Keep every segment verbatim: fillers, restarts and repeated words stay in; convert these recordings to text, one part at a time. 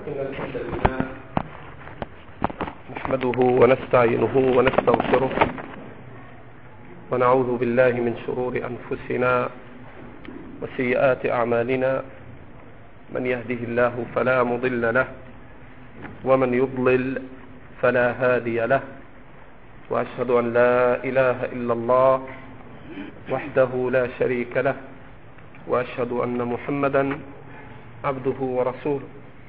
إن الحمد لله نحمده ونستعينه ونستغفره ونعوذ بالله من شرور أنفسنا وسيئات أعمالنا. من يهده الله فلا مضل له ومن يضلل فلا هادي له، وأشهد أن لا إله إلا الله وحده لا شريك له، وأشهد أن محمدا عبده ورسوله.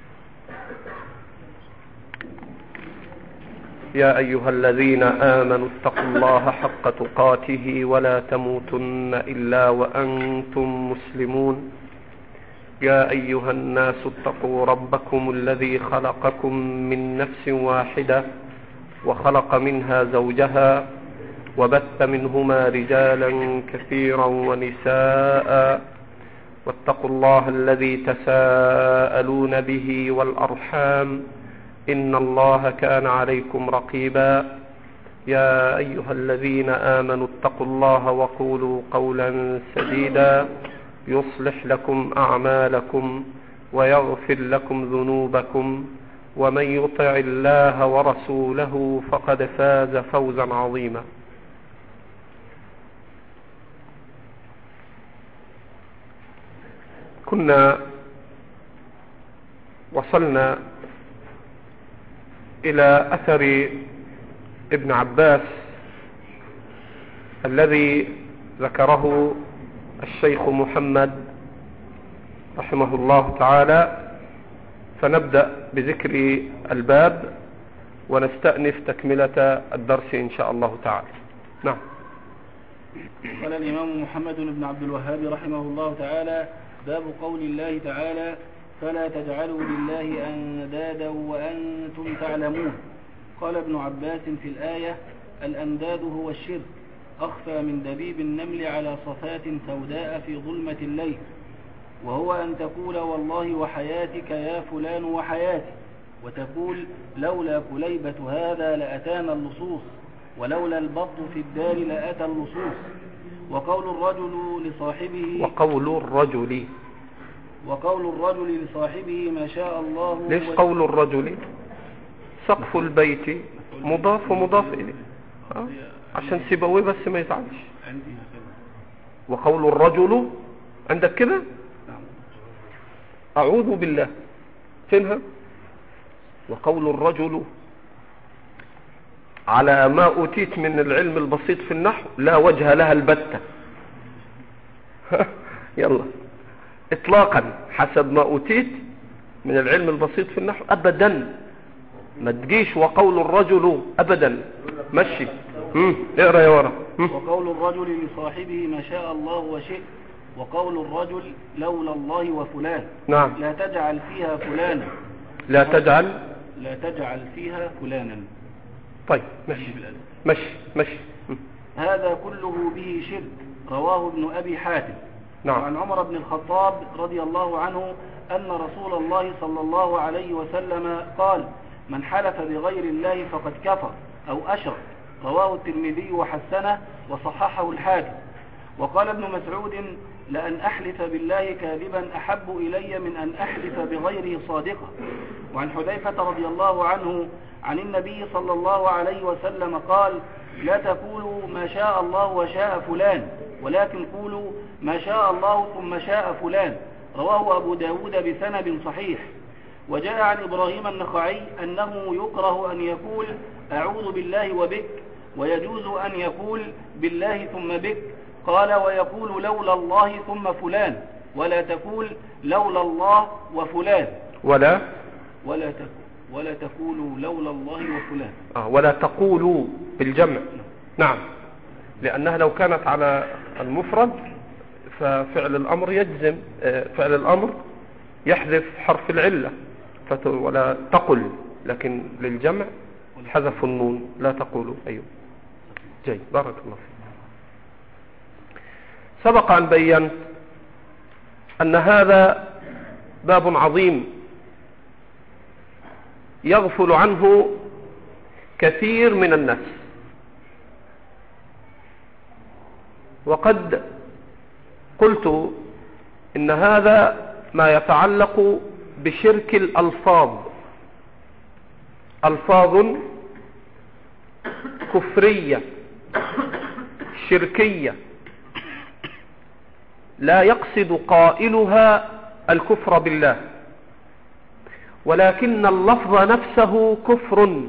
يا أيها الذين آمنوا اتقوا الله حق تقاته ولا تموتن إلا وأنتم مسلمون. يا أيها الناس اتقوا ربكم الذي خلقكم من نفس واحدة وخلق منها زوجها وبث منهما رجالا كثيرا ونساء، واتقوا الله الذي تساءلون به والأرحام إن الله كان عليكم رقيبا. يا أيها الذين آمنوا اتقوا الله وقولوا قولا سديدا يصلح لكم أعمالكم ويغفر لكم ذنوبكم، ومن يطع الله ورسوله فقد فاز فوزا عظيما. كنا وصلنا إلى أثر ابن عباس الذي ذكره الشيخ محمد رحمه الله تعالى، فنبدأ بذكر الباب ونستأنف تكملة الدرس إن شاء الله تعالى. نعم. قال الإمام محمد بن عبد الوهاب رحمه الله تعالى: باب قول الله تعالى: فلا تجعلوا لله أندادا وأنتم تعلمون. قال ابن عباس في الآية: الأنداد هو الشرك، أخفى من دبيب النمل على صفات سوداء في ظلمة الليل، وهو أن تقول والله وحياتك يا فلان وحياتي، وتقول لولا كليبة هذا لأتانا اللصوص، ولولا البط في الدار لأتى اللصوص. وقول الرجل لصاحبه وقول الرجل وقول الرجل لصاحبه ما شاء الله. ليش قول الرجل؟ سقف البيت مضاف ومضاف إليه أه؟ عشان سيبويه بس ما يزعلش. وقول الرجل عندك كده؟ أعوذ بالله فينها؟ وقول الرجل على ما أوتيت من العلم البسيط في النحو لا وجه لها البتة. يلا اطلاقا حسب ما أوتيت من العلم البسيط في النحو أبدا ما تجيش وقول الرجل أبدا. مشي اقرأ يا ورا. وقول الرجل لصاحبه ما شاء الله وشئت، وقول الرجل لولا الله وفلان. نعم. لا تجعل فيها فلانا لا تجعل لا تجعل فيها فلانا. طيب مشي مشي مشي. هذا كله به شرك. رواه ابن أبي حاتم. نعم. وعن عمر بن الخطاب رضي الله عنه أن رسول الله صلى الله عليه وسلم قال: من حلف بغير الله فقد كفر أو أشرك. رواه الترمذي وحسنه وصححه الحاكم. وقال ابن مسعود: لأن أحلف بالله كاذبا أحب إلي من أن أحلف بغيره صادقا. وعن حذيفة رضي الله عنه عن النبي صلى الله عليه وسلم قال: لا تقولوا ما شاء الله وشاء فلان، ولكن قولوا ما شاء الله ثم شاء فلان. رواه أبو داود بسند صحيح. وجاء عن إبراهيم النخعي أنه يكره أن يقول أعوذ بالله وبك، ويجوز أن يقول بالله ثم بك. قال: ويقول لولا الله ثم فلان، ولا تقول لولا الله وفلان. ولا ولا تقول ولا تقولوا لولا الله وفلان. آه ولا تقولوا بالجمع. نعم، لأنها لو كانت على المفرد ففعل الأمر يجزم، فعل الأمر يحذف حرف العلة ولا تقل، لكن للجمع حذف النون لا تقولوا. أيوه جيد، بارك الله فيك. سبق أن بينت أن هذا باب عظيم يغفل عنه كثير من الناس، وقد قلت إن هذا ما يتعلق بشرك الألفاظ، ألفاظ كفرية شركية لا يقصد قائلها الكفر بالله، ولكن اللفظ نفسه كفر.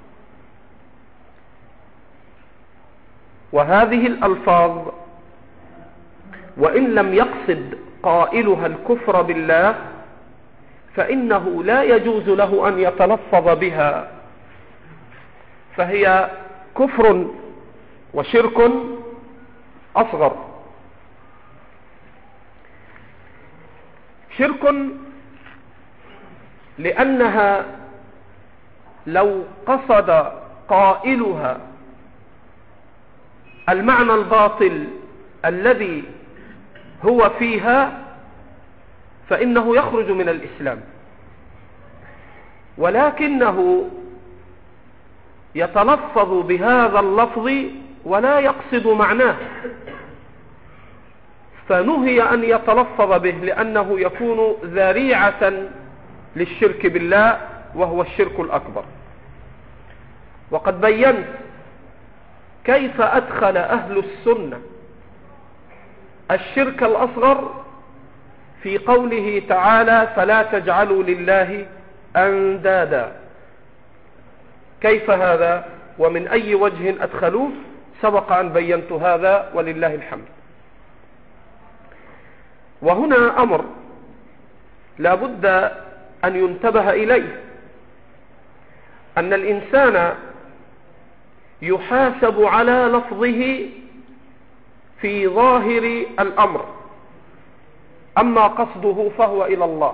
وهذه الألفاظ وإن لم يقصد قائلها الكفر بالله فإنه لا يجوز له أن يتلفظ بها، فهي كفر وشرك أصغر. شرك لأنها لو قصد قائلها المعنى الباطل الذي هو فيها فإنه يخرج من الإسلام، ولكنه يتلفظ بهذا اللفظ ولا يقصد معناه، فنهي أن يتلفظ به لأنه يكون ذريعة للشرك بالله وهو الشرك الأكبر. وقد بينت كيف أدخل أهل السنة الشرك الأصغر في قوله تعالى فلا تجعلوا لله أندادا. كيف هذا ومن أي وجه أدخلوه؟ سبق أن بينت هذا ولله الحمد. وهنا أمر لا بد أن ينتبه إليه، أن الإنسان يحاسب على لفظه في ظاهر الأمر، أما قصده فهو إلى الله.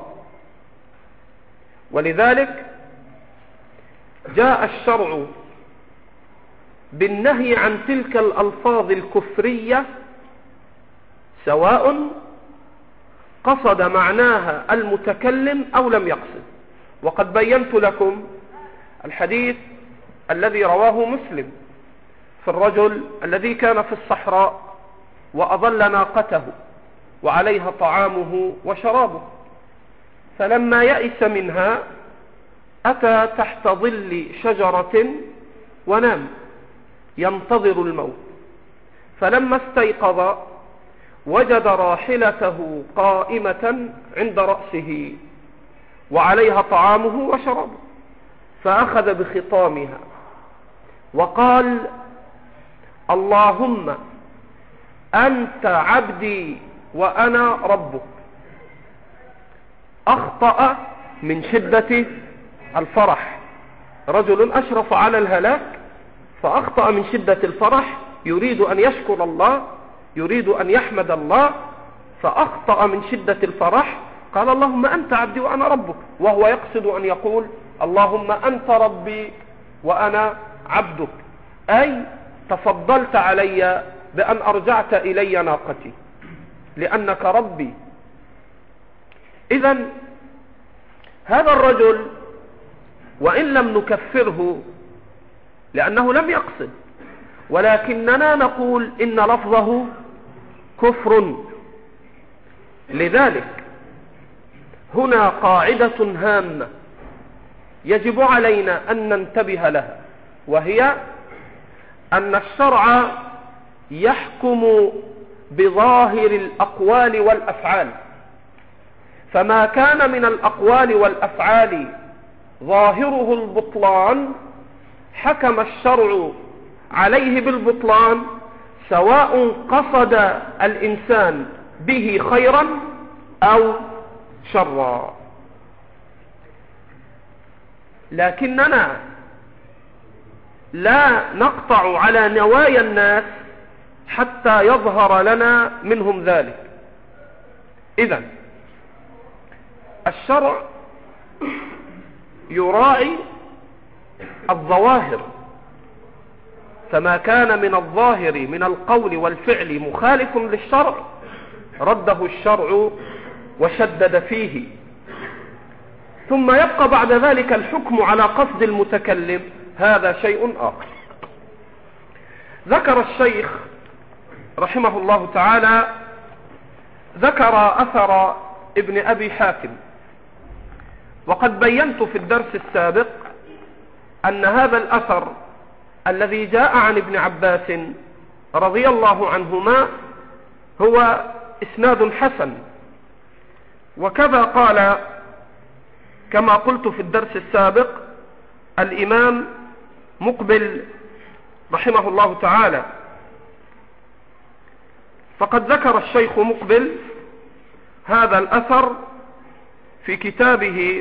ولذلك جاء الشرع بالنهي عن تلك الألفاظ الكفرية سواء قصد معناها المتكلم أو لم يقصد. وقد بينت لكم الحديث الذي رواه مسلم في الرجل الذي كان في الصحراء وأضل ناقته وعليها طعامه وشرابه، فلما يئس منها أتى تحت ظل شجرة ونام ينتظر الموت، فلما استيقظ وجد راحلته قائمة عند رأسه وعليها طعامه وشرابه، فأخذ بخطامها وقال اللهم أنت عبدي وأنا ربك. أخطأ من شدة الفرح، رجل أشرف على الهلاك فأخطأ من شدة الفرح، يريد أن يشكر الله، يريد أن يحمد الله، فأخطأ من شدة الفرح قال اللهم أنت عبدي وأنا ربك، وهو يقصد أن يقول اللهم أنت ربي وأنا عبدك، أي تفضلت علي بأن أرجعت إلي ناقتي لأنك ربي. إذن هذا الرجل وإن لم نكفره لأنه لم يقصد، ولكننا نقول إن لفظه كفر. لذلك هنا قاعدة هامة يجب علينا أن ننتبه لها، وهي أن الشرع يحكم بظاهر الأقوال والأفعال، فما كان من الأقوال والأفعال ظاهره البطلان حكم الشرع عليه بالبطلان، سواء قصد الإنسان به خيرا أو شرا. لكننا لا نقطع على نوايا الناس حتى يظهر لنا منهم ذلك. إذن الشرع يراعي الظواهر، فما كان من الظاهر من القول والفعل مخالف للشرع رده الشرع وشدد فيه، ثم يبقى بعد ذلك الحكم على قصد المتكلم، هذا شيء آخر. ذكر الشيخ رحمه الله تعالى ذكر أثر ابن أبي حاتم وقد بينت في الدرس السابق أن هذا الأثر الذي جاء عن ابن عباس رضي الله عنهما هو إسناد حسن، وكذا قال كما قلت في الدرس السابق الإمام مقبل رحمه الله تعالى. فقد ذكر الشيخ مقبل هذا الأثر في كتابه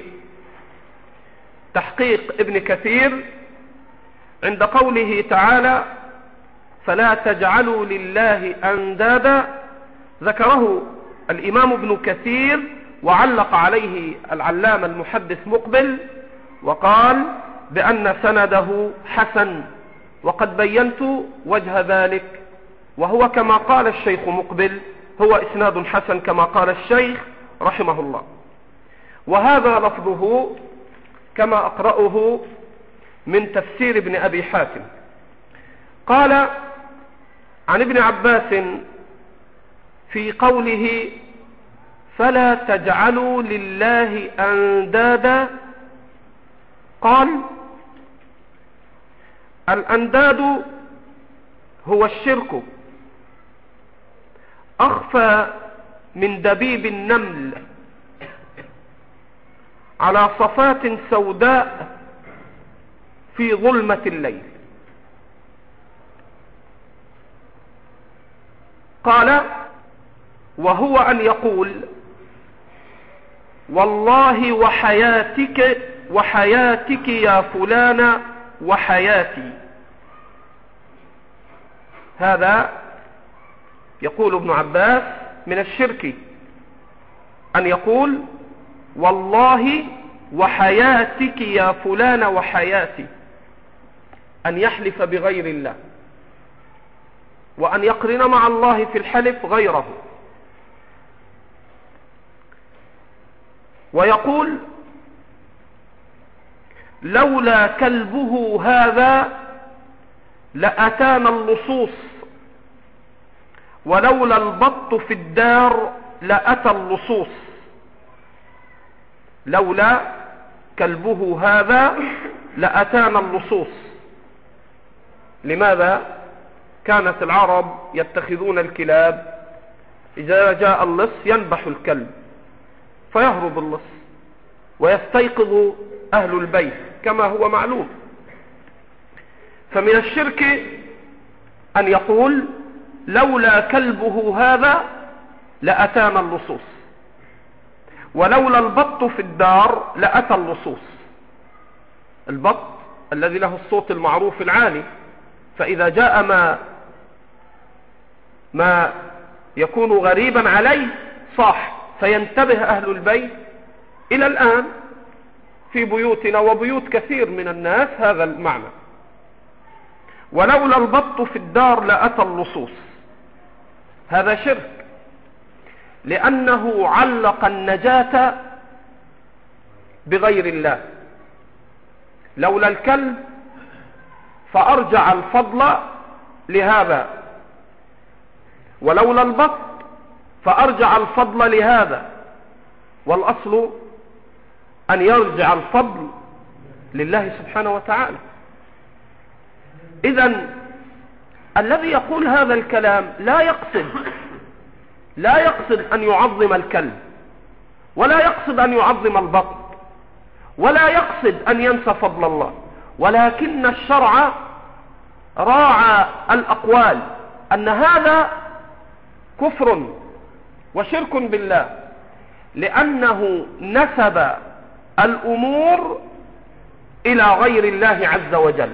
تحقيق ابن كثير عند قوله تعالى فلا تجعلوا لله أندادا. ذكره الإمام ابن كثير وعلق عليه العلامة المحدث مقبل وقال بأن سنده حسن، وقد بينت وجه ذلك، وهو كما قال الشيخ مقبل هو إسناد حسن كما قال الشيخ رحمه الله. وهذا لفظه كما أقرأه من تفسير ابن أبي حاتم. قال عن ابن عباس في قوله فلا تجعلوا لله أندادا، قال الأنداد هو الشرك أخفى من دبيب النمل على صفات سوداء في ظلمة الليل. قال وهو أن يقول والله وحياتك وحياتك يا فلان وحياتي. هذا يقول ابن عباس من الشرك أن يقول والله وحياتك يا فلان وحياتي، أن يحلف بغير الله وأن يقرن مع الله في الحلف غيره. ويقول لولا كلبه هذا لأتانا اللصوص، ولولا البط في الدار لأتى اللصوص. لولا كلبه هذا لأتانا اللصوص. لماذا؟ كانت العرب يتخذون الكلاب إذا جاء اللص ينبح الكلب فيهرب اللص ويستيقظ أهل البيت كما هو معلوم. فمن الشرك أن يقول لولا كلبه هذا لأتانا اللصوص، ولولا البط في الدار لأتى اللصوص. البط الذي له الصوت المعروف العالي، فإذا جاء ما ما يكون غريبا عليه صاح، فينتبه أهل البيت. إلى الآن في بيوتنا وبيوت كثير من الناس هذا المعنى. ولولا البط في الدار لأتى اللصوص. هذا شرك، لأنه علق النجاة بغير الله. لولا الكلب فأرجع الفضل لهذا، ولولا البط فأرجع الفضل لهذا، والأصل أن يرجع الفضل لله سبحانه وتعالى. إذن الذي يقول هذا الكلام لا يقصد لا يقصد أن يعظم الكلب، ولا يقصد أن يعظم البط، ولا يقصد أن ينسى فضل الله، ولكن الشرع راعى الأقوال أن هذا كفر وشرك بالله، لأنه نسب الأمور إلى غير الله عز وجل.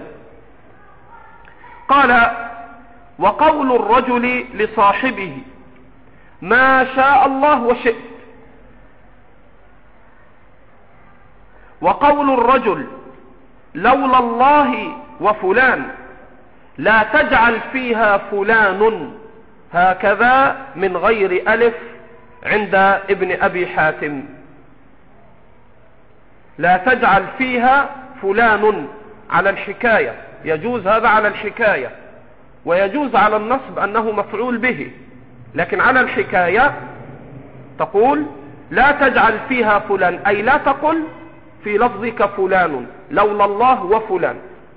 قال وقول الرجل لصاحبه ما شاء الله وشئت، وقول الرجل لولا الله وفلان لا تجعل فيها فلان، هكذا من غير ألف عند ابن أبي حاتم. لا تجعل فيها فلان على الحكاية، يجوز هذا على الحكاية، ويجوز على النصب أنه مفعول به، لكن على الحكاية تقول لا تجعل فيها فلان، أي لا تقل في لفظك فلان لولا الله وفلان،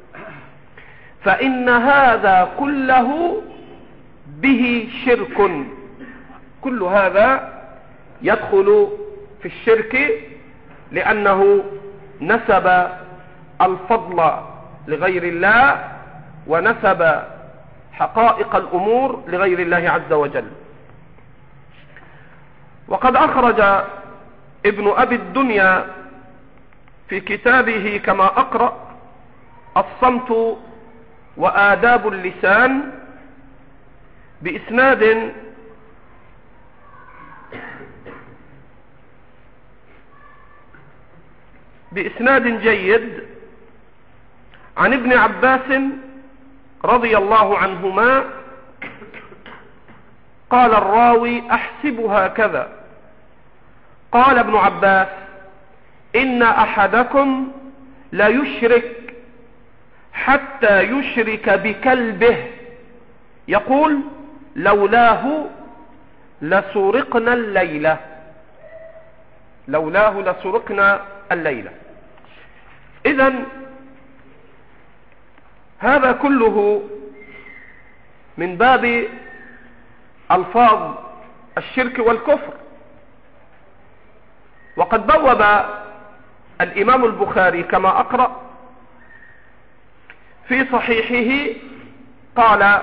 فإن هذا كله به شرك. كل هذا يدخل في الشرك، لأنه نسب الفضل لغير الله ونسب حقائق الأمور لغير الله عز وجل. وقد أخرج ابن أبي الدنيا في كتابه كما أقرأ الصمت وآداب اللسان بإسناد بإسناد جيد عن ابن عباس رضي الله عنهما قال الراوي: أحسبها كذا. قال ابن عباس: إن أحدكم لا يشرك حتى يشرك بكلبه، يقول: لولاه لسرقنا الليلة، لولاه لسرقنا الليلة. إذن هذا كله من باب ألفاظ الشرك والكفر. وقد بوب الإمام البخاري كما أقرأ في صحيحه قال: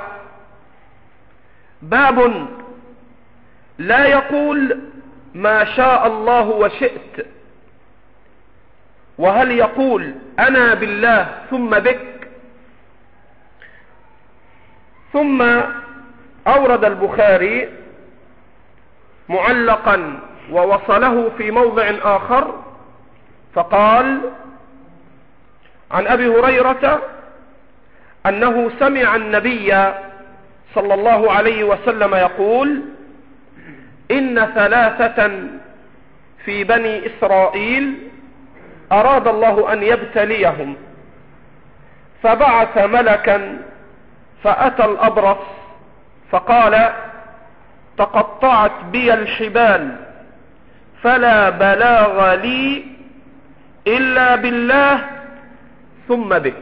باب لا يقول ما شاء الله وشئت، وهل يقول أنا بالله ثم بك. ثم أورد البخاري معلقا ووصله في موضع آخر فقال: عن أبي هريرة أنه سمع النبي صلى الله عليه وسلم يقول: إن ثلاثة في بني إسرائيل أراد الله أن يبتليهم، فبعث ملكا فأتى الأبرص فقال: تقطعت بي الحبال فلا بلاغ لي إلا بالله ثم بك.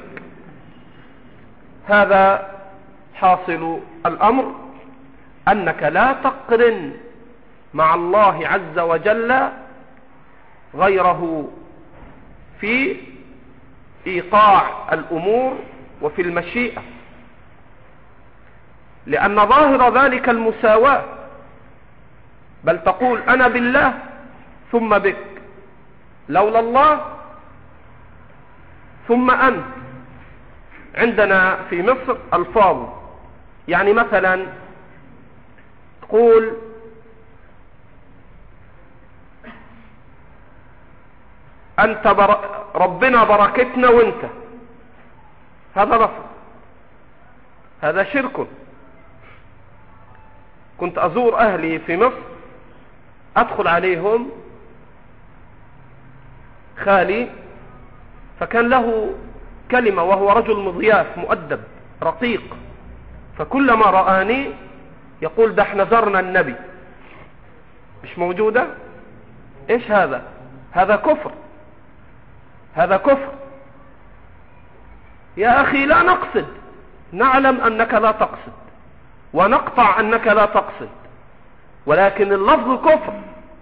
هذا حاصل الأمر، أنك لا تقرن مع الله عز وجل غيره في إيقاع الأمور وفي المشيئة، لأن ظاهر ذلك المساواة، بل تقول أنا بالله ثم بك، لولا الله ثم أنت. عندنا في مصر ألفاظ، يعني مثلا تقول أنت بر... ربنا بركتنا وانت، هذا لفظ، هذا شرك. كنت أزور أهلي في مصر، أدخل عليهم خالي، فكان له كلمة وهو رجل مضياف مؤدب رقيق، فكلما رآني يقول: ده احنا زرنا النبي. مش موجودة؟ ايش هذا؟ هذا كفر، هذا كفر. يا أخي لا نقصد، نعلم أنك لا تقصد ونقطع أنك لا تقصد، ولكن اللفظ كفر.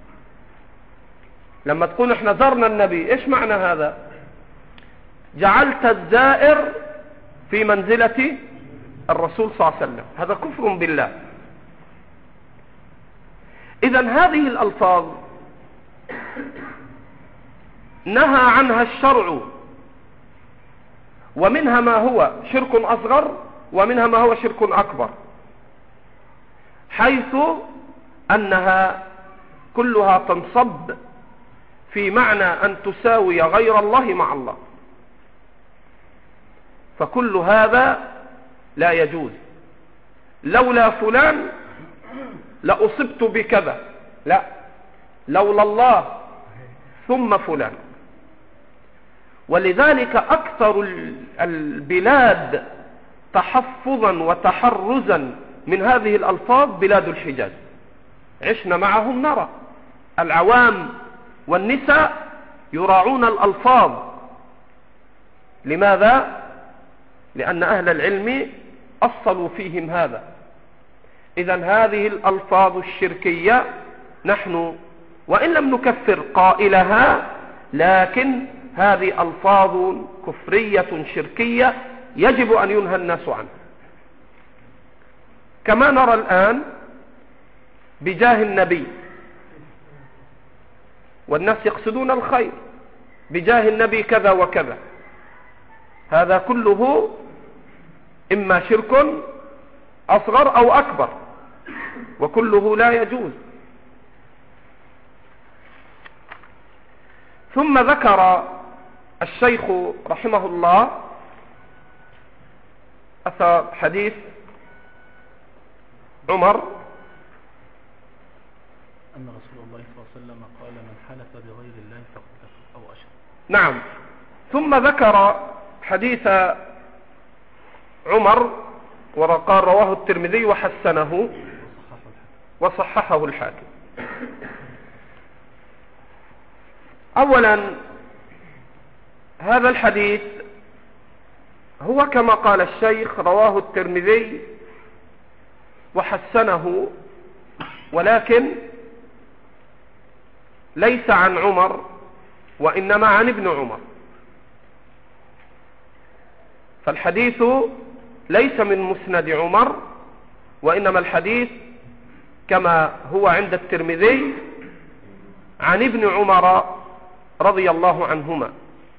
لما تقول احنا زرنا النبي، ايش معنى هذا؟ جعلت الزائر في منزلة الرسول صلى الله عليه وسلم، هذا كفر بالله. إذن هذه الألفاظ نهى عنها الشرع، ومنها ما هو شرك أصغر ومنها ما هو شرك أكبر، حيث أنها كلها تنصب في معنى أن تساوي غير الله مع الله، فكل هذا لا يجوز. لولا فلان لأصبت بكذا، لا، لولا الله ثم فلان. ولذلك أكثر البلاد تحفظا وتحرزا من هذه الألفاظ بلاد الحجاز، عشنا معهم نرى العوام والنساء يراعون الألفاظ. لماذا؟ لأن أهل العلم أصلوا فيهم هذا. إذن هذه الألفاظ الشركية نحن وإن لم نكفر قائلها، لكن هذه ألفاظ كفرية شركية يجب أن ينهى الناس عنها. كما نرى الآن بجاه النبي، والناس يقصدون الخير، بجاه النبي كذا وكذا، هذا كله إما شرك أصغر أو أكبر، وكله لا يجوز. ثم ذكر الشيخ رحمه الله أثر حديث عمر أن رسول الله صلى الله عليه وسلم قال من حلف بغير الله فقد كفر أو أشرك. نعم. ثم ذكر حديث عمر وقال رواه الترمذي وحسنه وصححه الحاكم. أولا هذا الحديث هو كما قال الشيخ رواه الترمذي وحسنه، ولكن ليس عن عمر وإنما عن ابن عمر، فالحديث ليس من مسند عمر، وإنما الحديث كما هو عند الترمذي عن ابن عمر رضي الله عنهما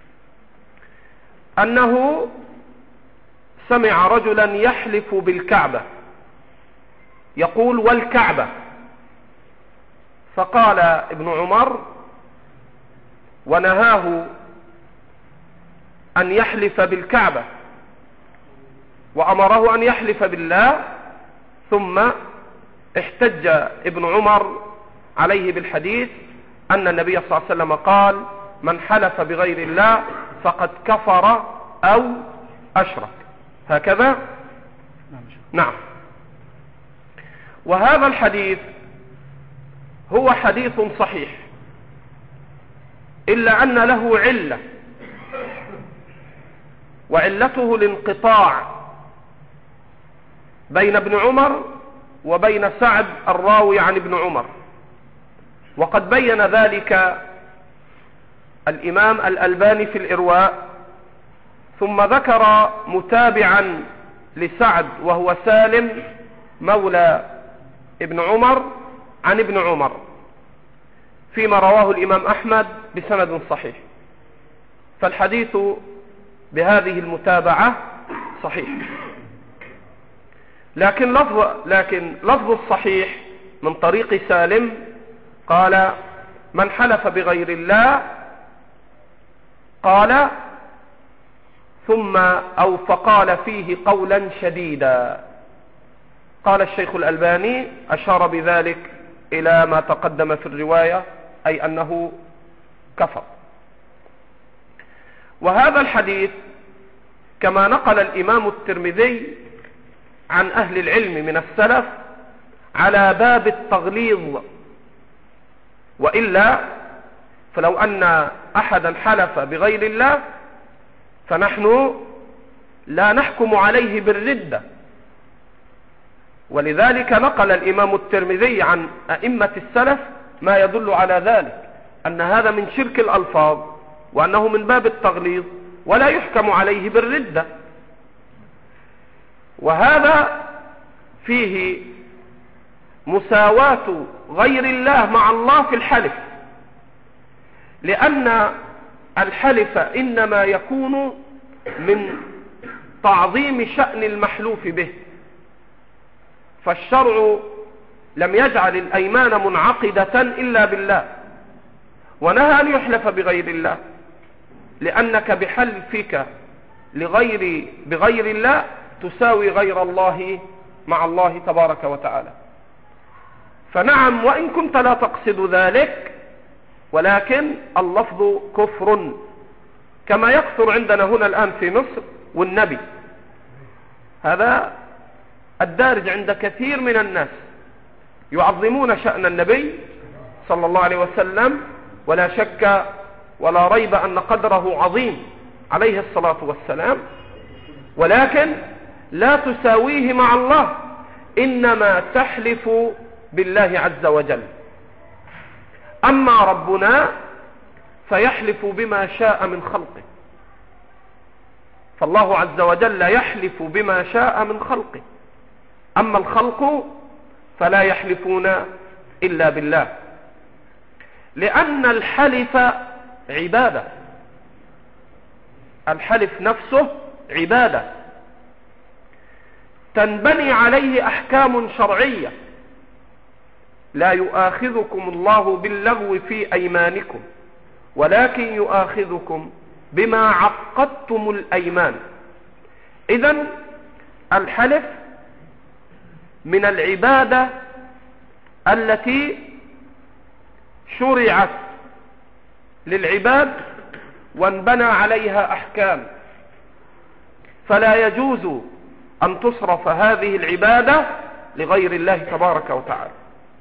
أنه سمع رجلا يحلف بالكعبة يقول والكعبة، فقال ابن عمر ونهاه أن يحلف بالكعبة وأمره أن يحلف بالله، ثم احتج ابن عمر عليه بالحديث أن النبي صلى الله عليه وسلم قال من حلف بغير الله فقد كفر أو أشرك، هكذا. نعم. وهذا الحديث هو حديث صحيح، إلا أن له علة، وعلته الانقطاع بين ابن عمر وبين سعد الراوي عن ابن عمر، وقد بين ذلك الإمام الألباني في الإرواء، ثم ذكر متابعا لسعد وهو سالم مولى ابن عمر عن ابن عمر فيما رواه الإمام أحمد بسند صحيح، فالحديث بهذه المتابعة صحيح. لكن لفظ لكن لفظ الصحيح من طريق سالم قال من حلف بغير الله، قال ثم أو فقال فيه قولا شديدا. قال الشيخ الألباني أشار بذلك إلى ما تقدم في الرواية، أي أنه كفر. وهذا الحديث كما نقل الإمام الترمذي عن أهل العلم من السلف على باب التغليظ، وإلا فلو أن أحدا حلف بغير الله فنحن لا نحكم عليه بالردة، ولذلك نقل الإمام الترمذي عن أئمة السلف ما يدل على ذلك، أن هذا من شرك الألفاظ، وأنه من باب التغليظ ولا يحكم عليه بالردة. وهذا فيه مساواة غير الله مع الله في الحلف، لأن الحلف إنما يكون من تعظيم شأن المحلوف به، فالشرع لم يجعل الأيمان منعقدة إلا بالله، ونهى أن يحلف بغير الله، لأنك بحلفك لغير بغير الله تساوي غير الله مع الله تبارك وتعالى. فنعم وإن كنت لا تقصد ذلك، ولكن اللفظ كفر كما يكثر عندنا هنا الآن في مصر والنبي، هذا الدارج عند كثير من الناس، يعظمون شأن النبي صلى الله عليه وسلم، ولا شك ولا ريب أن قدره عظيم عليه الصلاة والسلام، ولكن لا تساويه مع الله، إنما تحلف بالله عز وجل. أما ربنا فيحلف بما شاء من خلقه، فالله عز وجل يحلف بما شاء من خلقه، أما الخلق فلا يحلفون إلا بالله، لأن الحلف عبادة، الحلف نفسه عبادة تنبني عليه أحكام شرعية. لا يؤاخذكم الله باللغو في أيمانكم ولكن يؤاخذكم بما عقدتم الأيمان. إذن الحلف من العبادة التي شرعت للعباد وانبنى عليها أحكام، فلا يجوز أن تصرف هذه العبادة لغير الله تبارك وتعالى.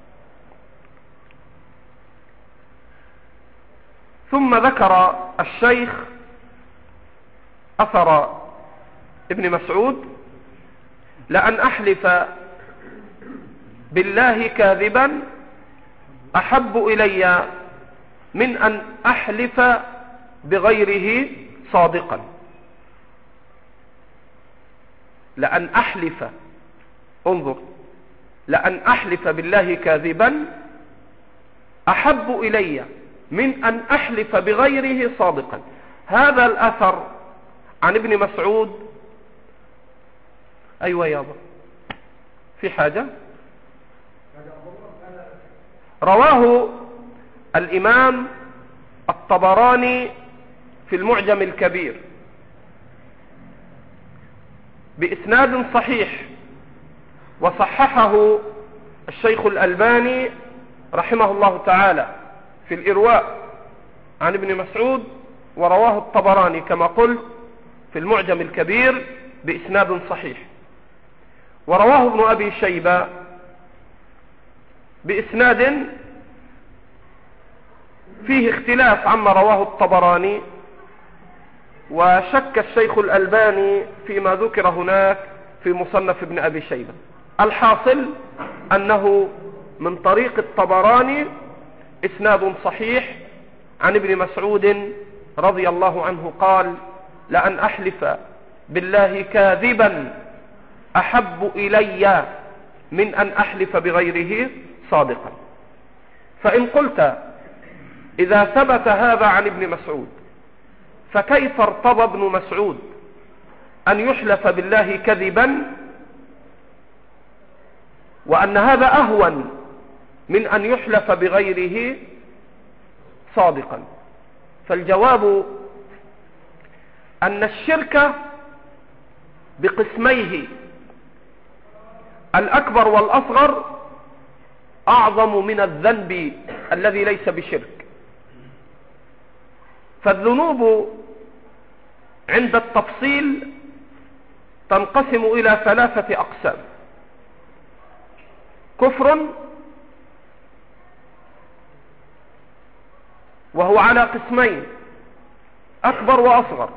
ثم ذكر الشيخ أثر ابن مسعود: لأن أحلف بالله كاذبا أحب إلي من أن أحلف بغيره صادقا. لأن أحلف، انظر، لأن أحلف بالله كاذبا أحب إلي من أن أحلف بغيره صادقا. هذا الأثر عن ابن مسعود، أيوة يابا في حاجة، رواه الإمام الطبراني في المعجم الكبير بإسناد صحيح، وصححه الشيخ الألباني رحمه الله تعالى في الإرواء عن ابن مسعود، ورواه الطبراني كما قلت في المعجم الكبير بإسناد صحيح، ورواه ابن أبي شيبة بإسناد فيه اختلاف عما رواه الطبراني، وشك الشيخ الألباني فيما ذكر هناك في مصنف ابن أبي شيبة. الحاصل أنه من طريق الطبراني إسناد صحيح عن ابن مسعود رضي الله عنه قال: لأن أحلف بالله كاذبا أحب إلي من أن أحلف بغيره صادقا. فإن قلت إذا ثبت هذا عن ابن مسعود فكيف ارتضى ابن مسعود أن يحلف بالله كذبا وأن هذا أهون من أن يحلف بغيره صادقا؟ فالجواب أن الشرك بقسميه الأكبر والأصغر أعظم من الذنب الذي ليس بشرك. فالذنوب عند التفصيل تنقسم إلى ثلاثة أقسام: كفر، وهو على قسمين أكبر وأصغر،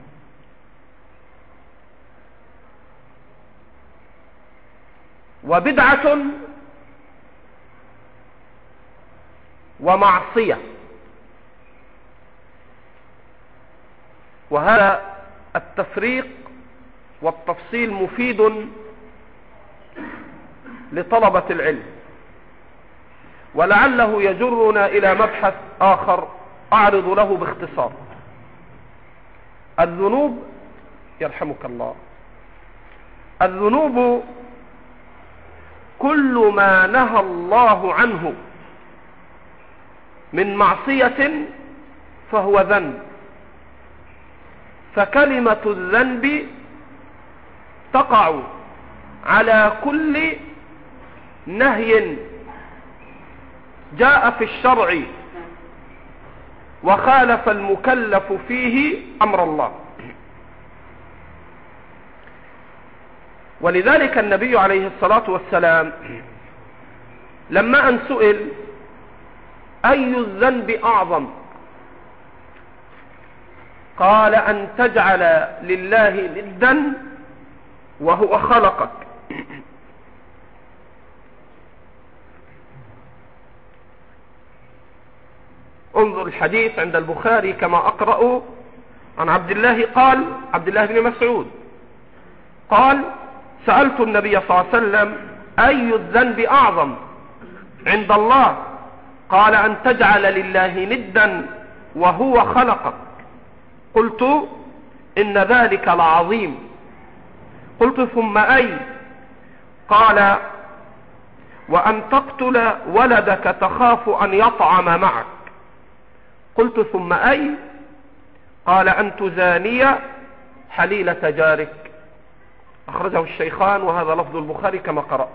وبدعة ومعصية. وهذا التفريق والتفصيل مفيد لطلبة العلم، ولعله يجرنا إلى مبحث آخر أعرض له باختصار. الذنوب، يرحمك الله، الذنوب كل ما نهى الله عنه من معصية فهو ذنب، فكلمة الذنب تقع على كل نهي جاء في الشرع وخالف المكلف فيه أمر الله. ولذلك النبي عليه الصلاة والسلام لما أن سئل أي الذنب أعظم قال أن تجعل لله ندا وهو خلقك. انظر الحديث عند البخاري كما أقرأ عن عبد الله قال عبد الله بن مسعود قال سألت النبي صلى الله عليه وسلم أي الذنب أعظم عند الله؟ قال أن تجعل لله ندا وهو خلقك. قلت إن ذلك لعظيم. قلت ثم أي؟ قال وأن تقتل ولدك تخاف أن يطعم معك. قلت ثم أي؟ قال أن تزاني حليلة جارك. أخرجه الشيخان وهذا لفظ البخاري كما قرأت.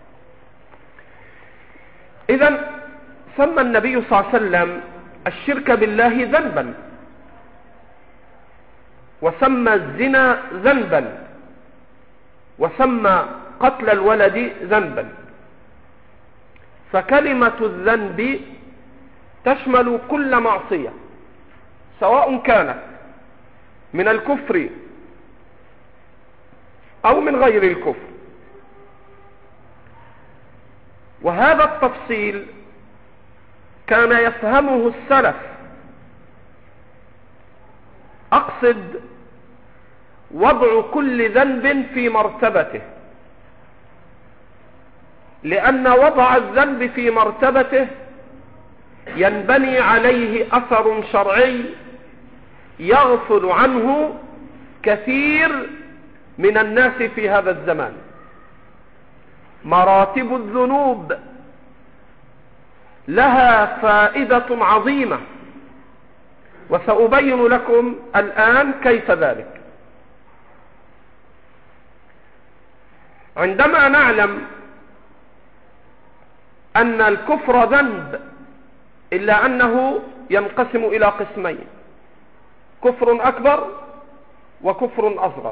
إذن سمى النبي صلى الله عليه وسلم الشرك بالله ذنبا، وسمى الزنا ذنبا، وسمى قتل الولد ذنبا. فكلمة الذنب تشمل كل معصية سواء كانت من الكفر أو من غير الكفر. وهذا التفصيل كان يفهمه السلف. أقصد وضع كل ذنب في مرتبته، لأن وضع الذنب في مرتبته ينبني عليه أثر شرعي يغفل عنه كثير من الناس في هذا الزمان. مراتب الذنوب لها فائدة عظيمة، وسأبين لكم الآن كيف ذلك. عندما نعلم أن الكفر ذنب، إلا أنه ينقسم إلى قسمين: كفر أكبر وكفر أصغر.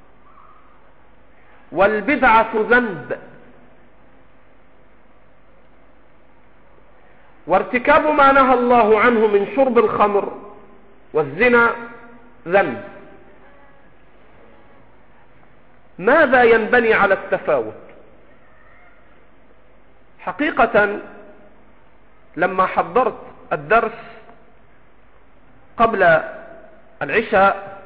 والبدعة ذنب، وارتكاب ما نهى الله عنه من شرب الخمر والزنا ذنب. ماذا ينبني على التفاوت؟ حقيقة لما حضرت الدرس قبل العشاء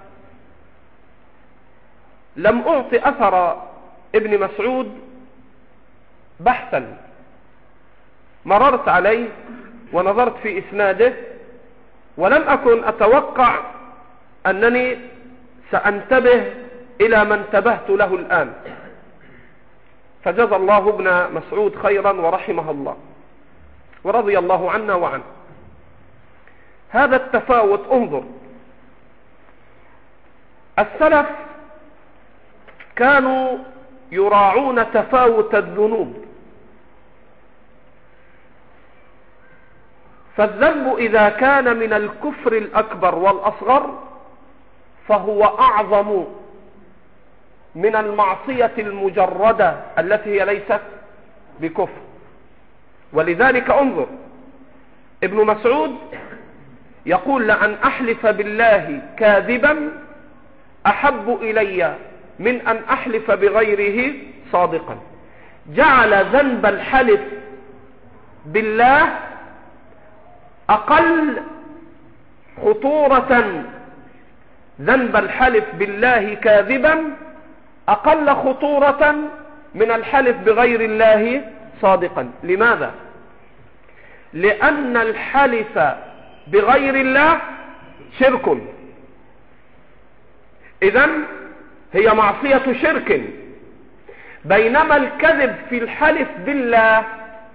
لم أعطي أثر ابن مسعود بحثا، مررت عليه ونظرت في إسناده، ولم أكن أتوقع أنني سأنتبه إلى ما انتبهت له الآن. فجزى الله ابن مسعود خيرا ورحمه الله ورضي الله عنا وعنه. هذا التفاوت، انظر، السلف كانوا يراعون تفاوت الذنوب. فالذنب إذا كان من الكفر الأكبر والأصغر فهو أعظم من المعصية المجردة التي هي ليست بكفر. ولذلك انظر، ابن مسعود يقول: لأن أحلف بالله كاذبا أحب إلي من أن أحلف بغيره صادقا. جعل ذنب الحلف بالله أقل خطورة، ذنب الحلف بالله كاذبا أقل خطورة من الحلف بغير الله صادقا. لماذا؟ لأن الحلف بغير الله شرك، إذن هي معصية شرك، بينما الكذب في الحلف بالله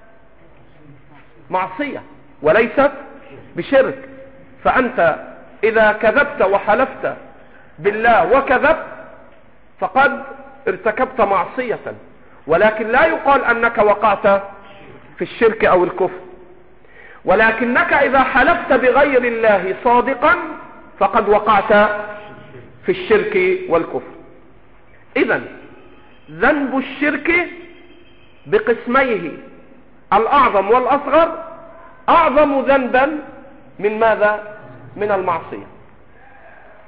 معصية وليست بشرك. فأنت إذا كذبت وحلفت بالله وكذبت فقد ارتكبت معصية، ولكن لا يقال أنك وقعت في الشرك أو الكفر. ولكنك إذا حلفت بغير الله صادقا فقد وقعت في الشرك والكفر. إذن ذنب الشرك بقسميه الأعظم والأصغر أعظم ذنبا من ماذا؟ من المعصية.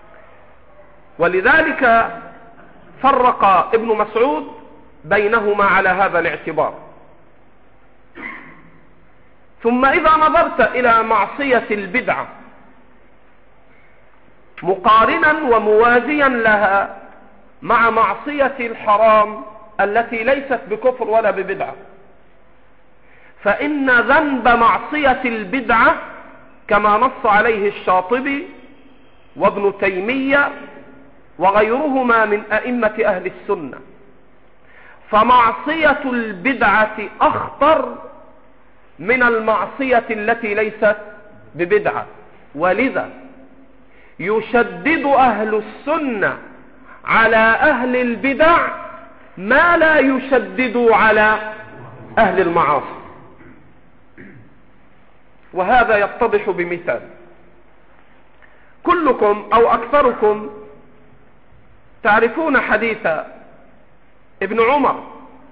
ولذلك فرق ابن مسعود بينهما على هذا الاعتبار. ثم إذا نظرت إلى معصية البدعة مقارنا وموازيا لها مع معصية الحرام التي ليست بكفر ولا ببدعة، فإن ذنب معصية البدعة كما نص عليه الشاطبي وابن تيمية وغيرهما من أئمة أهل السنة، فمعصية البدعة أخطر من المعصية التي ليست ببدعة. ولذا يشدد أهل السنة على أهل البدع ما لا يشدد على أهل المعاصي. وهذا يتضح بمثال. كلكم أو أكثركم تعرفون حديث ابن عمر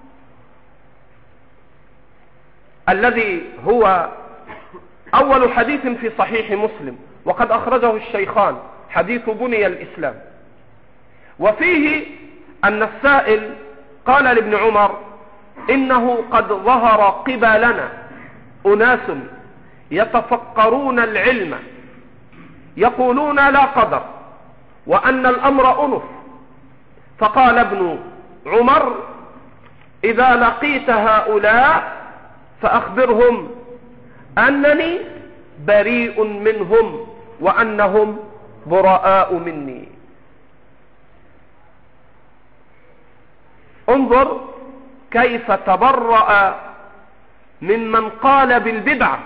الذي هو أول حديث في صحيح مسلم، وقد أخرجه الشيخان، حديث بني الإسلام. وفيه أن السائل قال لابن عمر: إنه قد ظهر قبلنا أناس يتفقرون العلم يقولون لا قدر وأن الأمر أنف. فقال ابن عمر: إذا لقيت هؤلاء فأخبرهم أنني بريء منهم وأنهم براء مني. انظر كيف تبرأ ممن قال بالبدعة.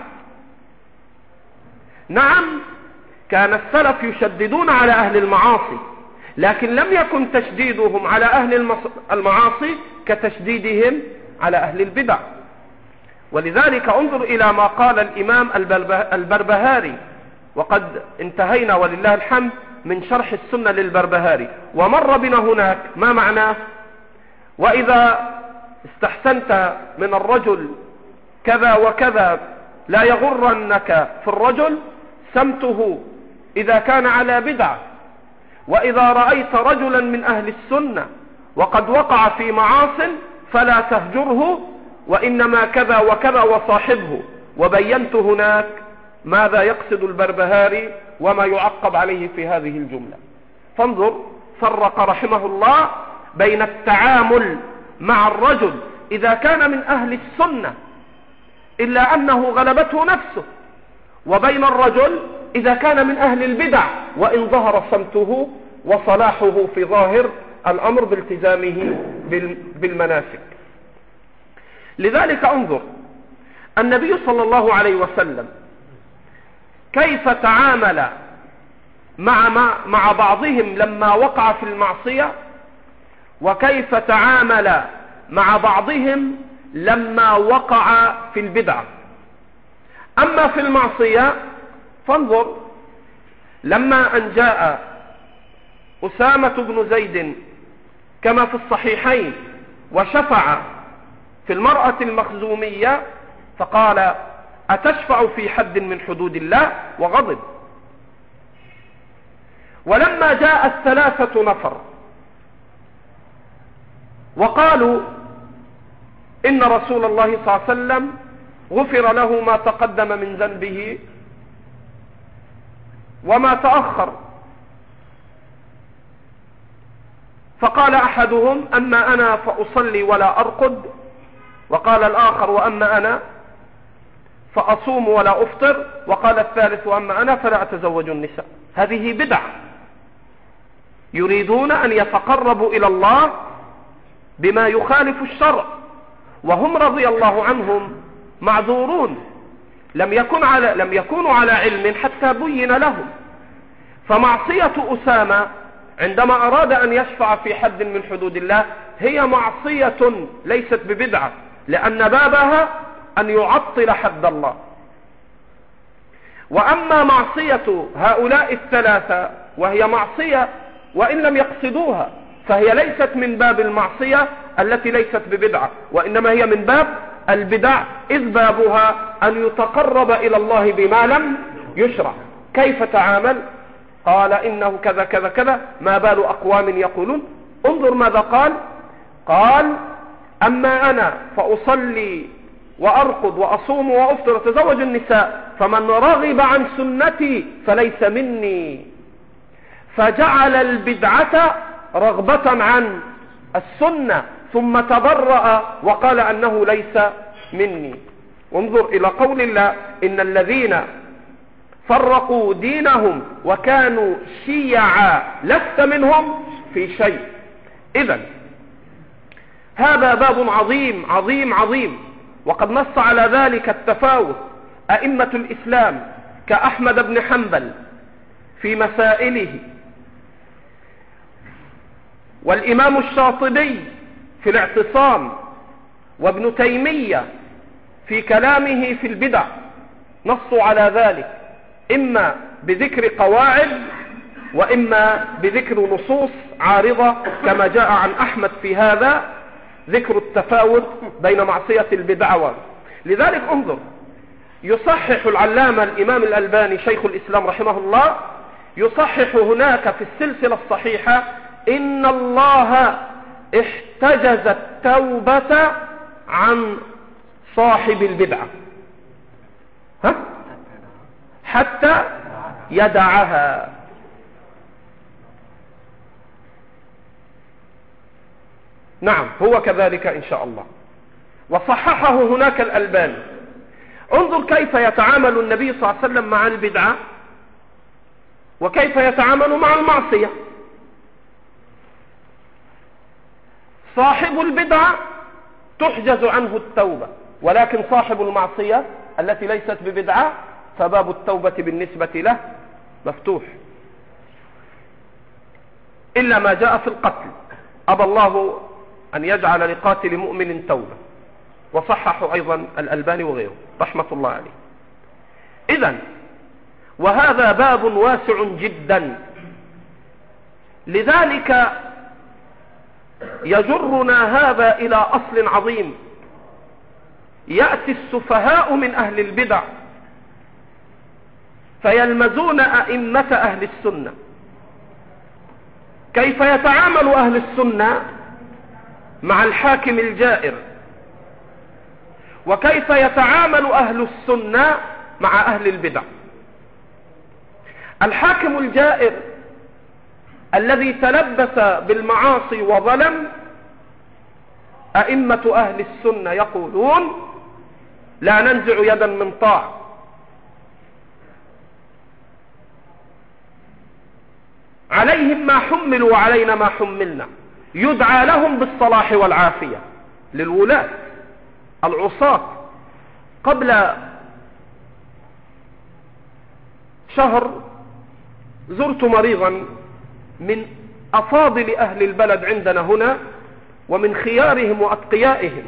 نعم، كان السلف يشددون على أهل المعاصي، لكن لم يكن تشديدهم على أهل المعاصي كتشديدهم على أهل البدع. ولذلك انظر إلى ما قال الإمام البربهاري، وقد انتهينا ولله الحمد من شرح السنة للبربهاري، ومر بنا هناك ما معناه: وإذا استحسنت من الرجل كذا وكذا لا يغرنك في الرجل سمته إذا كان على بدعة، وإذا رأيت رجلا من أهل السنة وقد وقع في معاصٍ فلا تهجره، وإنما كذا وكذا وصاحبه. وبينت هناك ماذا يقصد البربهاري وما يعقب عليه في هذه الجملة. فانظر، فرق رحمه الله بين التعامل مع الرجل إذا كان من أهل السنة إلا أنه غلبته نفسه، وبين الرجل إذا كان من أهل البدع وإن ظهر صمته وصلاحه في ظاهر الأمر بالتزامه بالمناسك. لذلك انظر النبي صلى الله عليه وسلم كيف تعامل مع, مع بعضهم لما وقع في المعصية، وكيف تعامل مع بعضهم لما وقع في البدعة. أما في المعصية فانظر لما أن جاء أسامة بن زيد كما في الصحيحين وشفع في المرأة المخزومية فقال: أتشفع في حد من حدود الله؟ وغضب. ولما جاء الثلاثة نفر وقالوا إن رسول الله صلى الله عليه وسلم غفر له ما تقدم من ذنبه وما تأخر، فقال أحدهم: أما أنا فأصلي ولا أرقد، وقال الآخر: وأما أنا فأصوم ولا أفطر، وقال الثالث: وأما أنا فلا أتزوج النساء. هذه بدعة، يريدون أن يتقربوا إلى الله بما يخالف الشرع، وهم رضي الله عنهم معذورون، لم يكن على لم يكونوا على علم حتى بين لهم. فمعصية أسامة عندما أراد أن يشفع في حد من حدود الله هي معصية ليست ببدعة، لأن بابها أن يعطل حد الله. وأما معصية هؤلاء الثلاثة وهي معصية وإن لم يقصدوها، فهي ليست من باب المعصية التي ليست ببدعة، وإنما هي من باب البدع، إذ بابها أن يتقرب إلى الله بما لم يشرع. كيف تعامل؟ قال إنه كذا كذا كذا، ما بال أقوام يقولون. انظر ماذا قال. قال أما أنا فأصلي وأرقد وأصوم وأفطر وأتزوج النساء، فمن رغب عن سنتي فليس مني. فجعل البدعة رغبة عن السنة، ثم تبرأ وقال أنه ليس مني. وانظر إلى قول الله إن الذين فرقوا دينهم وكانوا شيعا لست منهم في شيء. إذن هذا باب عظيم عظيم عظيم، وقد نص على ذلك التفاوت أئمة الإسلام كأحمد بن حنبل في مسائله، والإمام الشاطبي في الاعتصام، وابن تيمية في كلامه في البدع، نصوا على ذلك إما بذكر قواعد وإما بذكر نصوص عارضة، كما جاء عن أحمد في هذا ذكر التفاوت بين معصية البدع. لذلك انظر، يصحح العلامة الإمام الألباني شيخ الإسلام رحمه الله، يصحح هناك في السلسلة الصحيحة إن الله احتجز التوبة عن صاحب البدعة ها؟ حتى يدعها. نعم هو كذلك إن شاء الله، وصححه هناك الألباني. انظر كيف يتعامل النبي صلى الله عليه وسلم مع البدعة وكيف يتعامل مع المعصية. صاحب البدعة تحجز عنه التوبة، ولكن صاحب المعصية التي ليست ببدعة فباب التوبة بالنسبة له مفتوح، إلا ما جاء في القتل، أبى الله أن يجعل لقاتل مؤمن توبة، وصححه أيضا الألباني وغيره رحمة الله عليه. إذن وهذا باب واسع جدا، لذلك يجرنا هذا إلى أصل عظيم. يأتي السفهاء من أهل البدع فيلمزون أئمة أهل السنة. كيف يتعامل أهل السنة مع الحاكم الجائر، وكيف يتعامل أهل السنة مع أهل البدع. الحاكم الجائر الذي تلبس بالمعاصي وظلم، أئمة أهل السنة يقولون لا ننزع يدا من طاع، عليهم ما حملوا وعلينا ما حملنا. يدعى لهم بالصلاح والعافية للولاة العصاة. قبل شهر زرت مريضا من أفاضل أهل البلد عندنا هنا ومن خيارهم وأتقيائهم،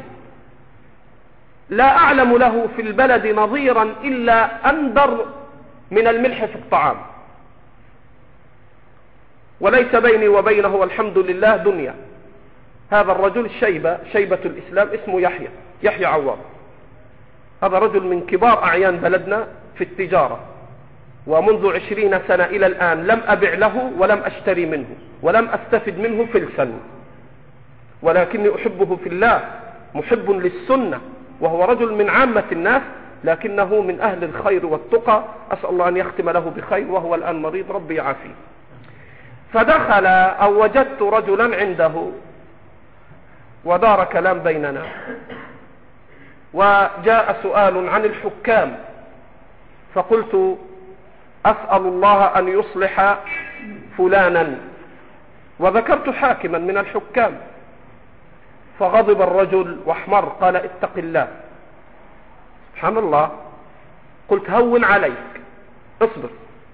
لا أعلم له في البلد نظيرا إلا أندر من الملح في الطعام، وليس بيني وبينه والحمد لله دنيا. هذا الرجل شيبة شيبة الإسلام، اسمه يحيى يحيى عوض. هذا رجل من كبار أعيان بلدنا في التجارة، ومنذ عشرين سنة إلى الآن لم أبع له ولم أشتري منه ولم أستفد منه فلسا، ولكني أحبه في الله، محب للسنة، وهو رجل من عامة الناس لكنه من أهل الخير والتقى. أسأل الله أن يختم له بخير، وهو الآن مريض ربي يعافيه. فدخل أو وجدت رجلا عنده ودار كلام بيننا، وجاء سؤال عن الحكام، فقلت أسأل الله أن يصلح فلانا، وذكرت حاكما من الحكام، فغضب الرجل واحمر، قال اتق الله. سبحان الله. قلت هون عليك، اصبر،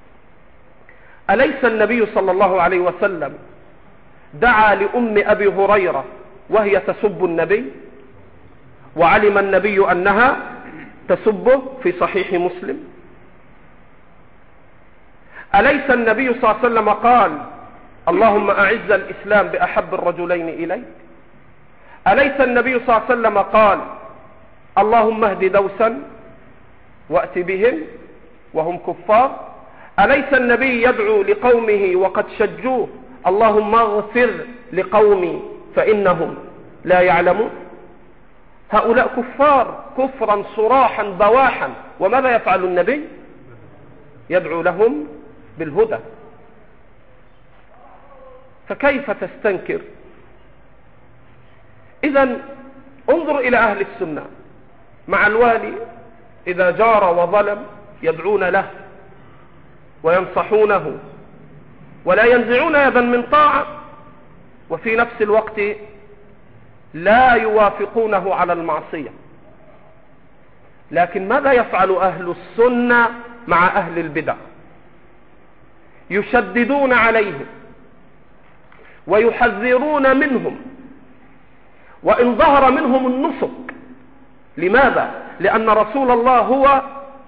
أليس النبي صلى الله عليه وسلم دعا لأم أبي هريرة وهي تسب النبي، وعلم النبي أنها تسبه في صحيح مسلم؟ أليس النبي صلى الله عليه وسلم قال اللهم أعز الإسلام بأحب الرجلين إليك؟ أليس النبي صلى الله عليه وسلم قال اللهم اهد دوسا وأت بهم وهم كفار؟ أليس النبي يدعو لقومه وقد شجوه اللهم اغفر لقومي فإنهم لا يعلمون؟ هؤلاء كفار كفرا صراحا بواحا، وماذا يفعل النبي؟ يدعو لهم بالهدى. فكيف تستنكر؟ إذن انظر إلى أهل السنة مع الوالي إذا جار وظلم يدعون له وينصحونه ولا ينزعون يدا من طاعة، وفي نفس الوقت لا يوافقونه على المعصية. لكن ماذا يفعل أهل السنة مع أهل البدع؟ يشددون عليهم ويحذرون منهم، وإن ظهر منهم النصك. لماذا؟ لأن رسول الله هو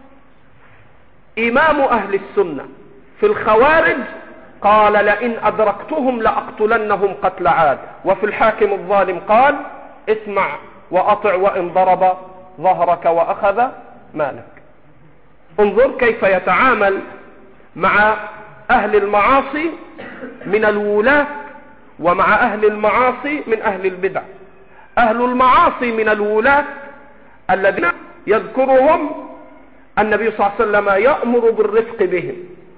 إمام أهل السنة. في الخوارج قال لئن أدركتهم لأقتلنهم قتل عاد، وفي الحاكم الظالم قال اسمع وأطع وإن ضرب ظهرك وأخذ مالك. انظر كيف يتعامل مع أهل المعاصي من الولاة ومع أهل المعاصي من أهل البدع. أهل المعاصي من الولاة الذين يذكرهم النبي صلى الله عليه وسلم يأمر بالرفق بهم،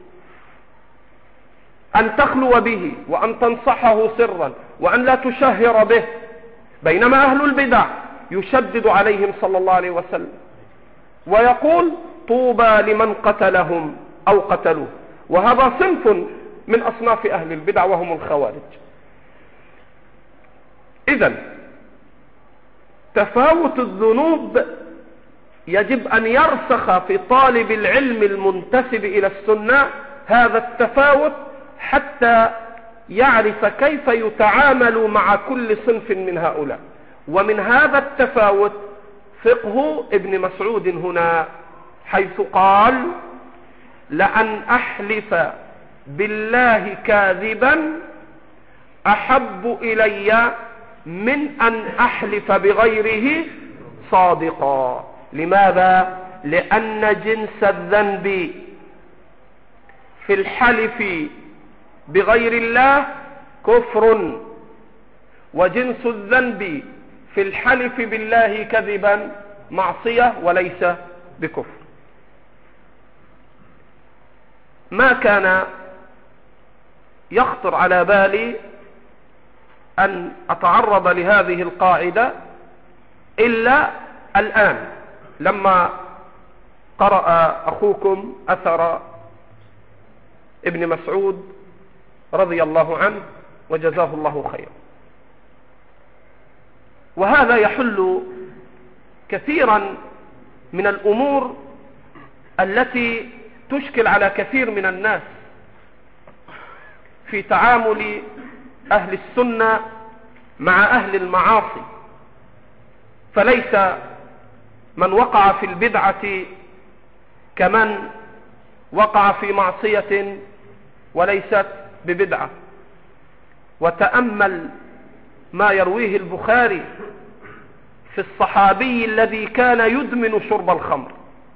أن تخلو به وأن تنصحه سرا وأن لا تشهر به، بينما أهل البدع يشدد عليهم صلى الله عليه وسلم ويقول طوبى لمن قتلهم أو قتلوه. وهذا صنف من أصناف أهل البدع وهم الخوارج. إذن تفاوت الذنوب يجب أن يرسخ في طالب العلم المنتسب إلى السنة هذا التفاوت حتى يعرف كيف يتعامل مع كل صنف من هؤلاء. ومن هذا التفاوت فقه ابن مسعود هنا، حيث قال لأن أحلف بالله كاذبا أحب إلي من أن أحلف بغيره صادقا. لماذا؟ لأن جنس الذنب في الحلف بغير الله كفر، وجنس الذنب في الحلف بالله كذبا معصية وليس بكفر. ما كان يخطر على بالي أن أتعرض لهذه القاعدة إلا الآن لما قرأ أخوكم أثر ابن مسعود رضي الله عنه وجزاه الله خيرا. وهذا يحل كثيرا من الأمور التي تشكل على كثير من الناس في تعامل أهل السنة مع أهل المعاصي. فليس من وقع في البدعة كمن وقع في معصية وليست ببدعة. وتأمل ما يرويه البخاري في الصحابي الذي كان يدمن شرب الخمر.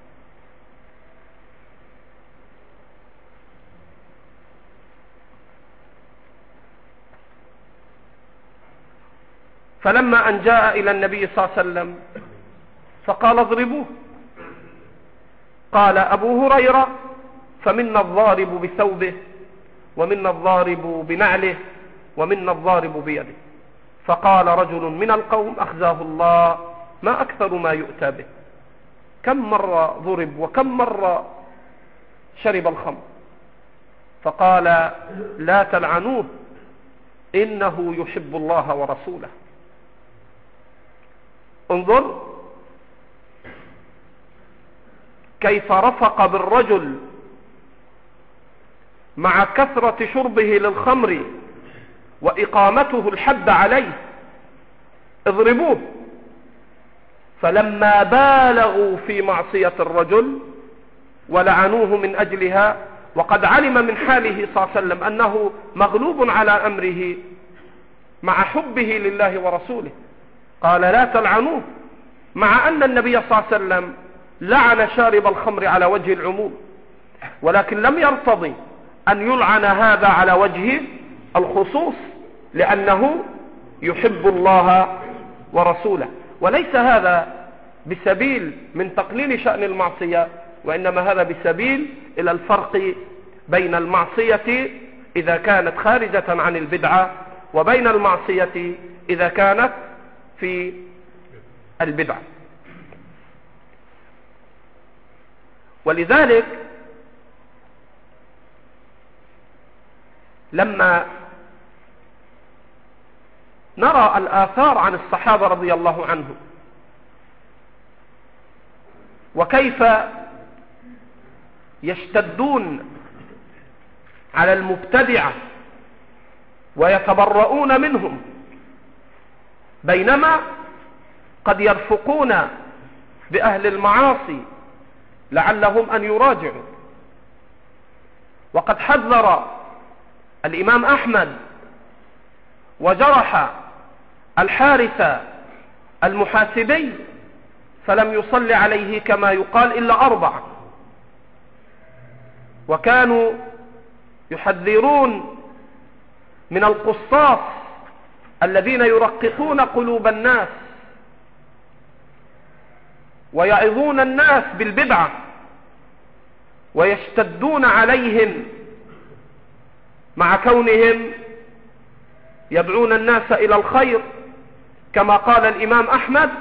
فلما أن جاء إلى النبي صلى الله عليه وسلم فقال اضربوه، قال أبو هريرة فمنا الضارب بثوبه ومنا الضارب بنعله ومنا الضارب بيده. فقال رجل من القوم أخزاه الله ما أكثر ما يؤتى به، كم مرة ضرب وكم مرة شرب الخمر؟ فقال لا تلعنوه إنه يحب الله ورسوله. انظر كيف رفق بالرجل مع كثرة شربه للخمر وإقامته الحد عليه. اضربوه. فلما بالغوا في معصية الرجل ولعنوه من أجلها، وقد علم من حاله صلى الله عليه وسلم أنه مغلوب على أمره مع حبه لله ورسوله، قال لا تلعنوه، مع أن النبي صلى الله عليه وسلم لعن شارب الخمر على وجه العموم. ولكن لم يرتضي أن يلعن هذا على وجه الخصوص، لأنه يحب الله ورسوله. وليس هذا بسبيل من تقليل شأن المعصية، وإنما هذا بسبيل إلى الفرق بين المعصية إذا كانت خارجة عن البدعة وبين المعصية إذا كانت في البدعة. ولذلك لما نرى الآثار عن الصحابة رضي الله عنهم وكيف يشتدون على المبتدعة ويتبرؤون منهم، بينما قد يرفقون بأهل المعاصي لعلهم أن يراجعوا. وقد حذر الإمام أحمد وجرح الحارث المحاسبي فلم يصل عليه كما يقال إلا أربعة، وكانوا يحذرون من القصاص الذين يرققون قلوب الناس ويعظون الناس بالبدعة ويشتدون عليهم مع كونهم يدعون الناس إلى الخير، كما قال الإمام أحمد،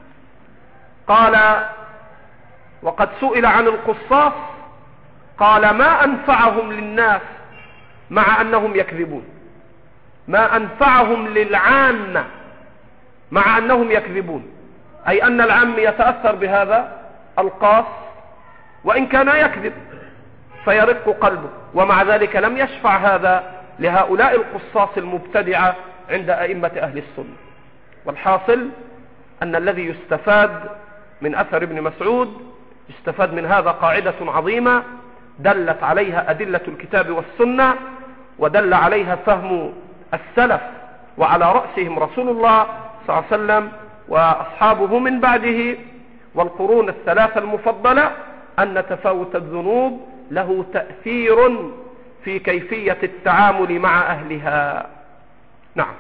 قال وقد سئل عن القصاص قال ما أنفعهم للناس مع أنهم يكذبون، ما أنفعهم للعامة مع أنهم يكذبون، أي أن العام يتأثر بهذا القاص وإن كان يكذب فيرق قلبه، ومع ذلك لم يشفع هذا لهؤلاء القصاص المبتدعة عند أئمة أهل السنة. والحاصل أن الذي يستفاد من أثر ابن مسعود يستفاد من هذا قاعدة عظيمة دلت عليها أدلة الكتاب والسنة، ودل عليها فهم السلف وعلى رأسهم رسول الله صلى الله عليه وسلم وأصحابه من بعده والقرون الثلاثة المفضلة، أن تفاوت الذنوب له تأثير في كيفية التعامل مع أهلها. نعم.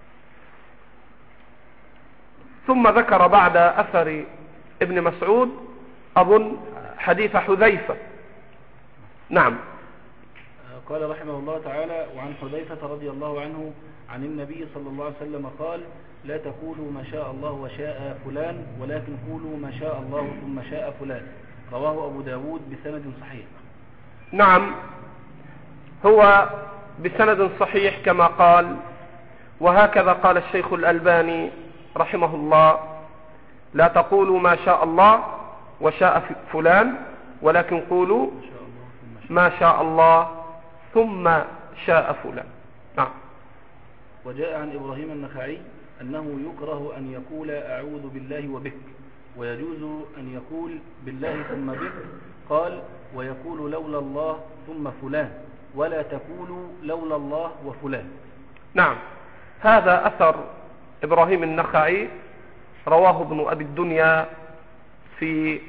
ثم ذكر بعد أثر ابن مسعود أظن حديث حذيفة. نعم. قال رحمه الله تعالى: وعن حذيفة رضي الله عنه عن النبي صلى الله عليه وسلم قال: لا تقولوا ما شاء الله وشاء فلان، ولكن قولوا ما شاء الله ثم شاء فلان. رواه أبو داود بسند صحيح. نعم، هو بسند صحيح كما قال، وهكذا قال الشيخ الألباني رحمه الله: لا تقولوا ما شاء الله وشاء فلان، ولكن قولوا ما شاء الله ثم شاء فلان. نعم. وجاء عن إبراهيم النخعي أنه يكره أن يقول أعوذ بالله وبك، ويجوز أن يقول بالله ثم بك. قال: ويقول لولا الله ثم فلان، ولا تقولوا لولا الله وفلان. نعم، هذا أثر إبراهيم النخعي رواه ابن أبي الدنيا في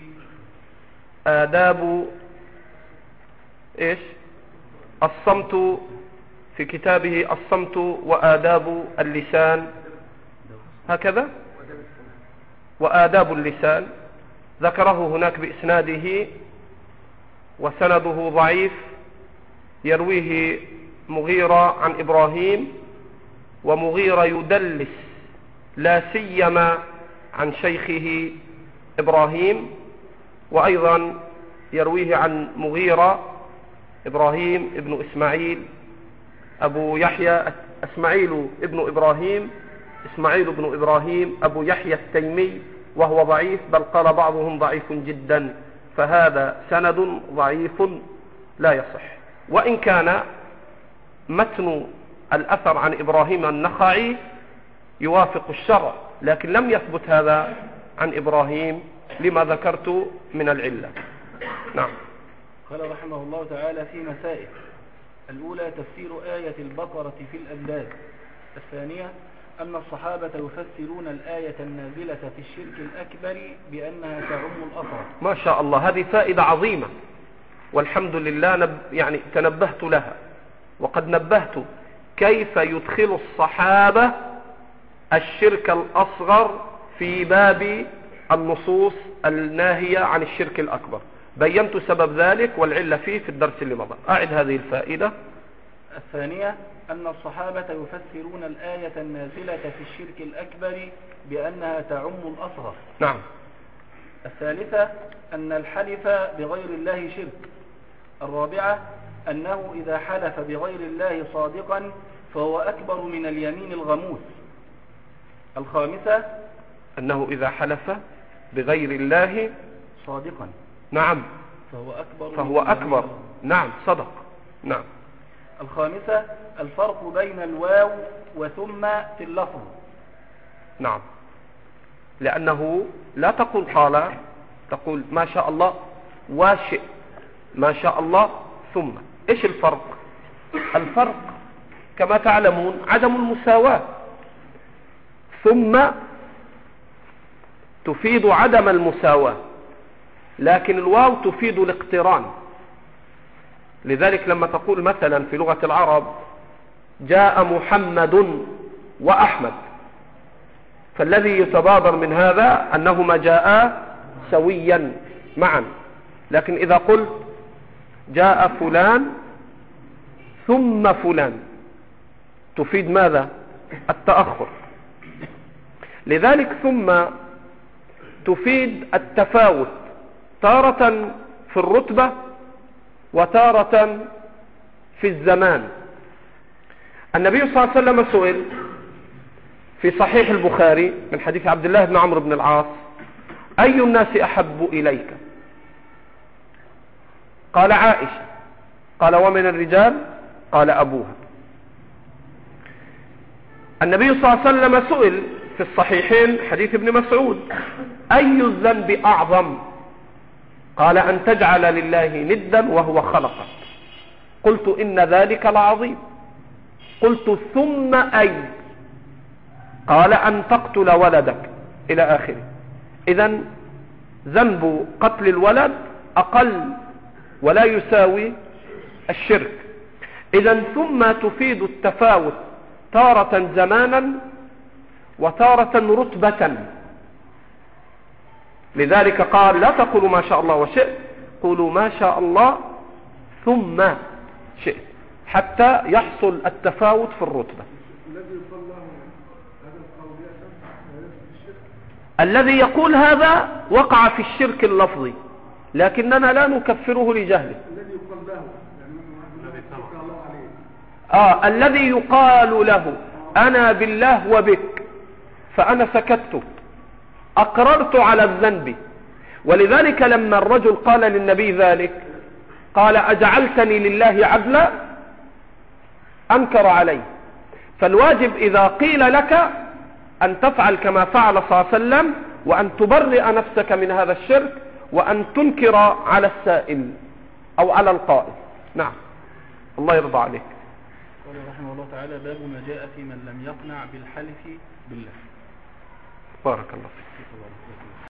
آداب إيش الصمت، في كتابه الصمت وآداب اللسان، هكذا وآداب اللسان، ذكره هناك بإسناده وسنده ضعيف، يرويه مغيرة عن إبراهيم، ومغيرة يدلس لا سيما عن شيخه إبراهيم، وأيضا يرويه عن مغيرة إبراهيم ابن إسماعيل أبو يحيى إسماعيل ابن إبراهيم إسماعيل ابن إبراهيم أبو يحيى التيمي، وهو ضعيف، بل قال بعضهم ضعيف جدا، فهذا سند ضعيف لا يصح. وإن كان متن الأثر عن إبراهيم النخعي يوافق الشرع، لكن لم يثبت هذا عن إبراهيم لما ذكرت من العلة. نعم. قال رحمه الله تعالى: في مسائل: الأولى تفسير آية البقرة في الأنداد. الثانية أن الصحابة يفسرون الآية النازلة في الشرك الأكبر بأنها تعم الأفراد. ما شاء الله، هذه فائدة عظيمة. والحمد لله نب يعني تنبهت لها، وقد نبهت كيف يدخل الصحابة الشرك الأصغر في باب النصوص الناهية عن الشرك الأكبر. بينت سبب ذلك والعلة فيه في الدرس اللي مضى. أعد هذه الفائدة. الثانية أن الصحابة يفسرون الآية النازلة في الشرك الأكبر بأنها تعم الأصغر. نعم. الثالثة أن الحلف بغير الله شرك. الرابعة أنه إذا حلف بغير الله صادقا فهو أكبر من اليمين الغموس. الخامسة أنه إذا حلف بغير الله صادقا نعم فهو أكبر, فهو أكبر. نعم صدق. نعم. الخامسة الفرق بين الواو وثم في اللفظ. نعم، لأنه لا تقول قال، تقول ما شاء الله واشئ، ما شاء الله ثم. إيش الفرق؟ الفرق كما تعلمون عدم المساواة. ثم تفيد عدم المساواة، لكن الواو تفيد الاقتران. لذلك لما تقول مثلا في لغة العرب جاء محمد وأحمد، فالذي يتبادر من هذا أنهما جاء سويا معا. لكن إذا قلت جاء فلان ثم فلان تفيد ماذا؟ التأخر. لذلك ثم تفيد التفاوت، تارة في الرتبة وتارة في الزمان. النبي صلى الله عليه وسلم سئل في صحيح البخاري من حديث عبد الله بن عمرو بن العاص أي الناس أحب إليك؟ قال عائشة. قال ومن الرجال؟ قال أبوها. النبي صلى الله عليه وسلم سئل في الصحيحين حديث ابن مسعود أي الذنب أعظم؟ قال أن تجعل لله ندا وهو خلقك. قلت إن ذلك لعظيم. قلت ثم أي؟ قال أن تقتل ولدك إلى آخره. إذن ذنب قتل الولد أقل ولا يساوي الشرك. إذن ثم تفيد التفاوت، تارة زمانا وتارة رتبة. لذلك قال لا تقولوا ما شاء الله وشئت، قولوا ما شاء الله ثم شئت، حتى يحصل التفاوت في الرتبة. الذي يقول هذا وقع في الشرك اللفظي، لكننا لا نكفره لجهله. آه الذي يقال له أنا بالله وبك، فأنا سكت أقررت على الذنب. ولذلك لما الرجل قال للنبي ذلك قال أجعلتني لله عدلا، أنكر عليه. فالواجب إذا قيل لك أن تفعل كما فعل صلى الله عليه وسلم، وأن تبرئ نفسك من هذا الشرك، وأن تنكر على السائل أو على القائل. نعم، الله يرضى عليك. قال رحمه الله تعالى باب ما جاء في من لم يقنع بالحلف بالله. بارك الله فيك.